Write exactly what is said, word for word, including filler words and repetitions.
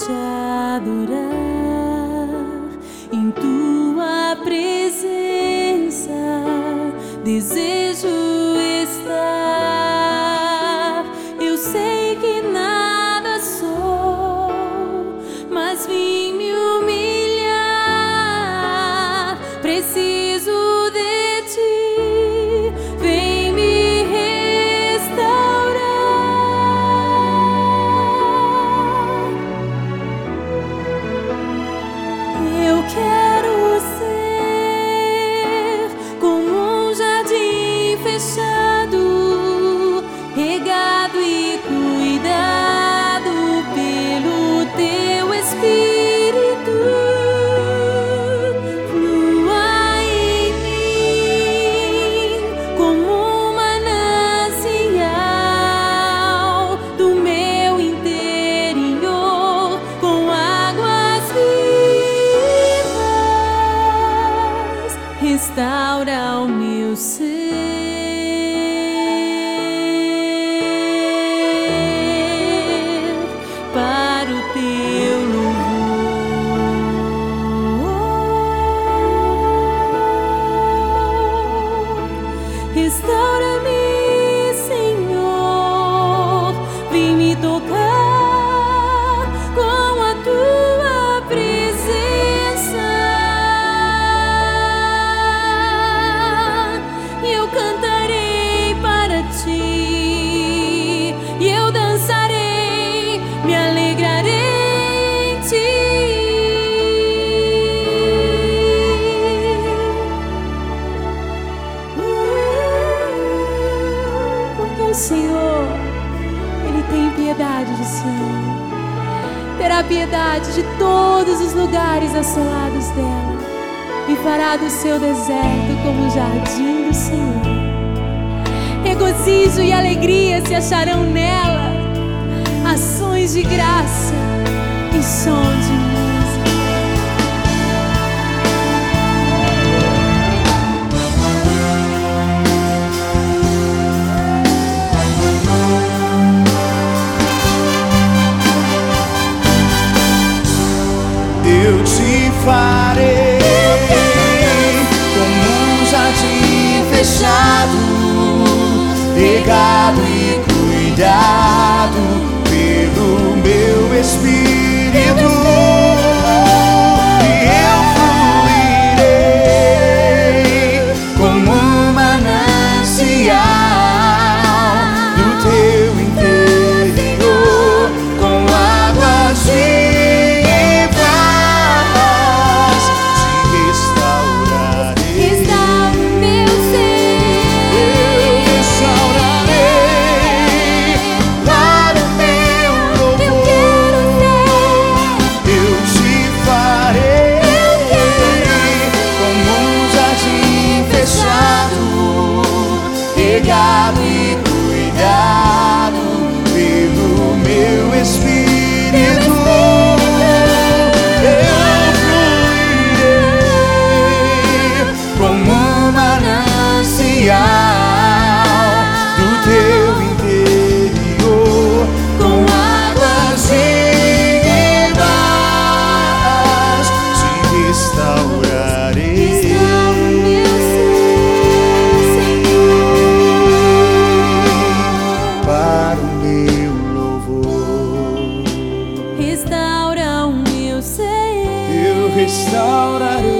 te adorar em tua presença. Desejo estar. Eu sei que nada sou, mas vim me humilhar. Preciso de ti, vem me restaurar. Eu quero ser como um jardim fechado, regado e cuidado pelo teu Espírito. Flua em mim como um manancial do meu interior, com águas vivas. Restaura o meu ser para o teu louvor. Restaura-me, Senhor, vem me tocar com a tua presença. E eu cantarei para ti, e eu dançarei, me alegrarei em ti. Porque o Senhor, Ele tem piedade de Sião, terá piedade de todos os lugares assolados dela, e fará do seu deserto como o jardim do Senhor. Regozijo e alegria se acharão nela, ações de graça e som de música. Eu te farei como um jardim fechado, regado e cuidado pelo meu Espírito. E eu fluirei como um manancial do teu interior, com águas vivas. Te restaurarei. Restaura o meu ser. Restaurarei para o teu Eu louvor. quero ser. Eu te farei como um jardim fechado, regado e cuidado pelo meu Espírito. Eu fluirei como um manancial do teu interior, com águas vivas. Te restaurarei. Restaura o meu ser, Senhor, Para o meu louvor, restaura o meu ser. eu restaurarei.